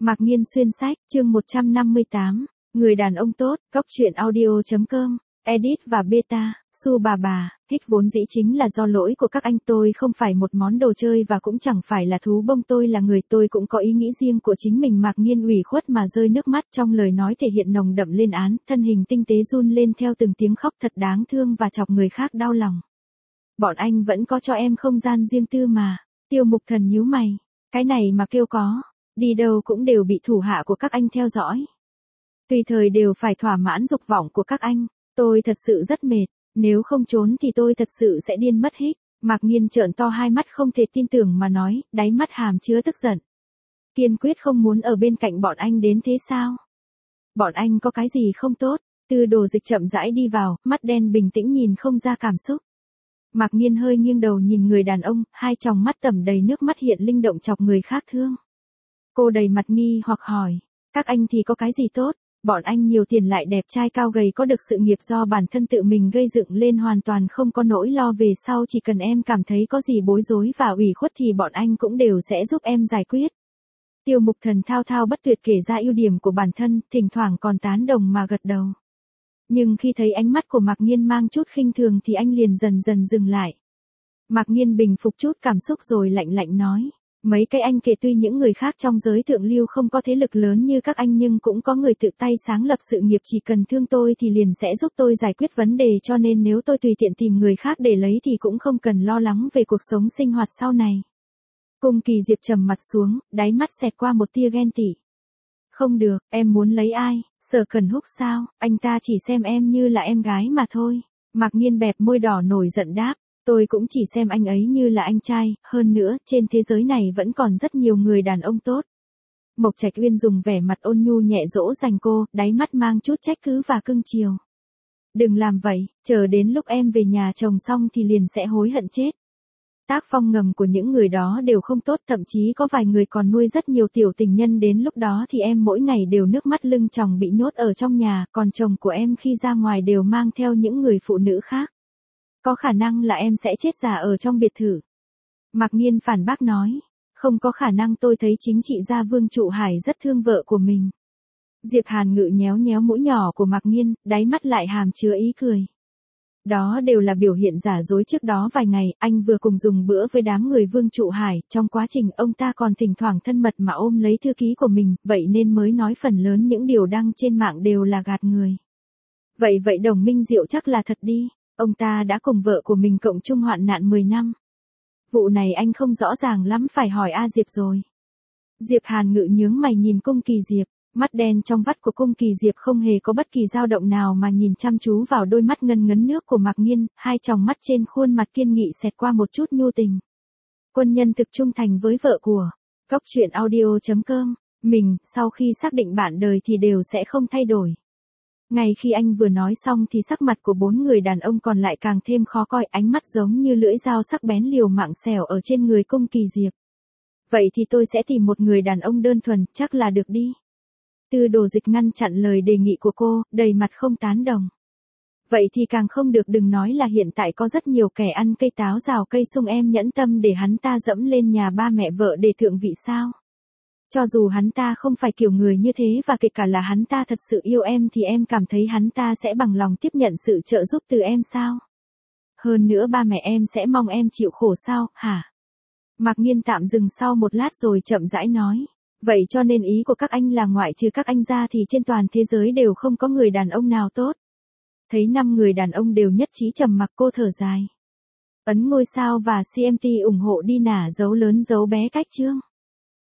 Mạc Nghiên xuyên sách, chương 158, người đàn ông tốt, góc truyện audio.com, edit và beta, su bà, hích vốn dĩ chính là do lỗi của các anh, tôi không phải một món đồ chơi và cũng chẳng phải là thú bông, tôi là người, tôi cũng có ý nghĩ riêng của chính mình. Mạc Nghiên ủy khuất mà rơi nước mắt, trong lời nói thể hiện nồng đậm lên án, thân hình tinh tế run lên theo từng tiếng khóc thật đáng thương và chọc người khác đau lòng. Bọn anh vẫn có cho em không gian riêng tư mà. Tiêu Mục Thần nhíu mày, cái này mà kêu có, đi đâu cũng đều bị thủ hạ của các anh theo dõi. Tùy thời đều phải thỏa mãn dục vọng của các anh, tôi thật sự rất mệt, nếu không trốn thì tôi thật sự sẽ điên mất hích. Mạc Nghiên trợn to hai mắt không thể tin tưởng mà nói, đáy mắt hàm chứa tức giận. Kiên quyết không muốn ở bên cạnh bọn anh đến thế sao? Bọn anh có cái gì không tốt? Tư Đồ Dịch chậm rãi đi vào, mắt đen bình tĩnh nhìn không ra cảm xúc. Mạc Nghiên hơi nghiêng đầu nhìn người đàn ông, hai tròng mắt tẩm đầy nước mắt hiện linh động chọc người khác thương. Cô đầy mặt nghi hoặc hỏi, các anh thì có cái gì tốt? Bọn anh nhiều tiền lại đẹp trai cao gầy, có được sự nghiệp do bản thân tự mình gây dựng lên, hoàn toàn không có nỗi lo về sau, chỉ cần em cảm thấy có gì bối rối và ủy khuất thì bọn anh cũng đều sẽ giúp em giải quyết. Tiêu Mục Thần thao thao bất tuyệt kể ra ưu điểm của bản thân, thỉnh thoảng còn tán đồng mà gật đầu. Nhưng khi thấy ánh mắt của Mạc Nghiên mang chút khinh thường thì anh liền dần dần dừng lại. Mạc Nghiên bình phục chút cảm xúc rồi lạnh lạnh nói, mấy cái anh kể tuy những người khác trong giới thượng lưu không có thế lực lớn như các anh nhưng cũng có người tự tay sáng lập sự nghiệp, chỉ cần thương tôi thì liền sẽ giúp tôi giải quyết vấn đề, cho nên nếu tôi tùy tiện tìm người khác để lấy thì cũng không cần lo lắng về cuộc sống sinh hoạt sau này. Cung Kỳ Diệp trầm mặt xuống, đáy mắt xẹt qua một tia ghen tị. Không được, em muốn lấy ai? Sở Cần Húc sao? Anh ta chỉ xem em như là em gái mà thôi. Mạc Nghiên bẹp môi đỏ nổi giận đáp, tôi cũng chỉ xem anh ấy như là anh trai, hơn nữa, trên thế giới này vẫn còn rất nhiều người đàn ông tốt. Mộc Trạch Uyên dùng vẻ mặt ôn nhu nhẹ dỗ dành cô, đáy mắt mang chút trách cứ và cưng chiều. Đừng làm vậy, chờ đến lúc em về nhà chồng xong thì liền sẽ hối hận chết. Tác phong ngầm của những người đó đều không tốt, thậm chí có vài người còn nuôi rất nhiều tiểu tình nhân, đến lúc đó thì em mỗi ngày đều nước mắt lưng tròng bị nhốt ở trong nhà, còn chồng của em khi ra ngoài đều mang theo những người phụ nữ khác. Có khả năng là em sẽ chết già ở trong biệt thự. Mạc Nghiên phản bác nói, không có khả năng, tôi thấy chính trị gia Vương Trụ Hải rất thương vợ của mình. Diệp Hàn Ngự nhéo nhéo mũi nhỏ của Mạc Nghiên, đáy mắt lại hàm chứa ý cười. Đó đều là biểu hiện giả dối, trước đó vài ngày, anh vừa cùng dùng bữa với đám người Vương Trụ Hải, trong quá trình ông ta còn thỉnh thoảng thân mật mà ôm lấy thư ký của mình, vậy nên mới nói phần lớn những điều đăng trên mạng đều là gạt người. Vậy Đồng Minh Diệu chắc là thật đi, ông ta đã cùng vợ của mình cộng chung hoạn nạn 10 năm. Vụ này anh không rõ ràng lắm, phải hỏi A Diệp rồi. Diệp Hàn Ngự nhướng mày nhìn Cung Kỳ Diệp. Mắt đen trong vắt của Cung Kỳ Diệp không hề có bất kỳ dao động nào mà nhìn chăm chú vào đôi mắt ngân ngấn nước của Mạc Nghiên, hai tròng mắt trên khuôn mặt kiên nghị xẹt qua một chút nhu tình. Quân nhân thực trung thành với vợ của. Góc truyện audio.com, mình, sau khi xác định bạn đời thì đều sẽ không thay đổi. Ngay khi anh vừa nói xong thì sắc mặt của bốn người đàn ông còn lại càng thêm khó coi, ánh mắt giống như lưỡi dao sắc bén liều mạng xẻo ở trên người Cung Kỳ Diệp. Vậy thì tôi sẽ tìm một người đàn ông đơn thuần, chắc là được đi. Tư Đồ Dịch ngăn chặn lời đề nghị của cô, đầy mặt không tán đồng. Vậy thì càng không được, đừng nói là hiện tại có rất nhiều kẻ ăn cây táo rào cây sung, em nhẫn tâm để hắn ta dẫm lên nhà ba mẹ vợ để thượng vị sao? Cho dù hắn ta không phải kiểu người như thế và kể cả là hắn ta thật sự yêu em thì em cảm thấy hắn ta sẽ bằng lòng tiếp nhận sự trợ giúp từ em sao? Hơn nữa ba mẹ em sẽ mong em chịu khổ sao, hả? Mạc Nghiên tạm dừng sau một lát rồi chậm rãi nói. Vậy cho nên ý của các anh là ngoại trừ các anh ra thì trên toàn thế giới đều không có người đàn ông nào tốt. Thấy 5 người đàn ông đều nhất trí trầm mặc, cô thở dài. Ấn ngôi sao và CMT ủng hộ đi nả dấu lớn dấu bé cách chương.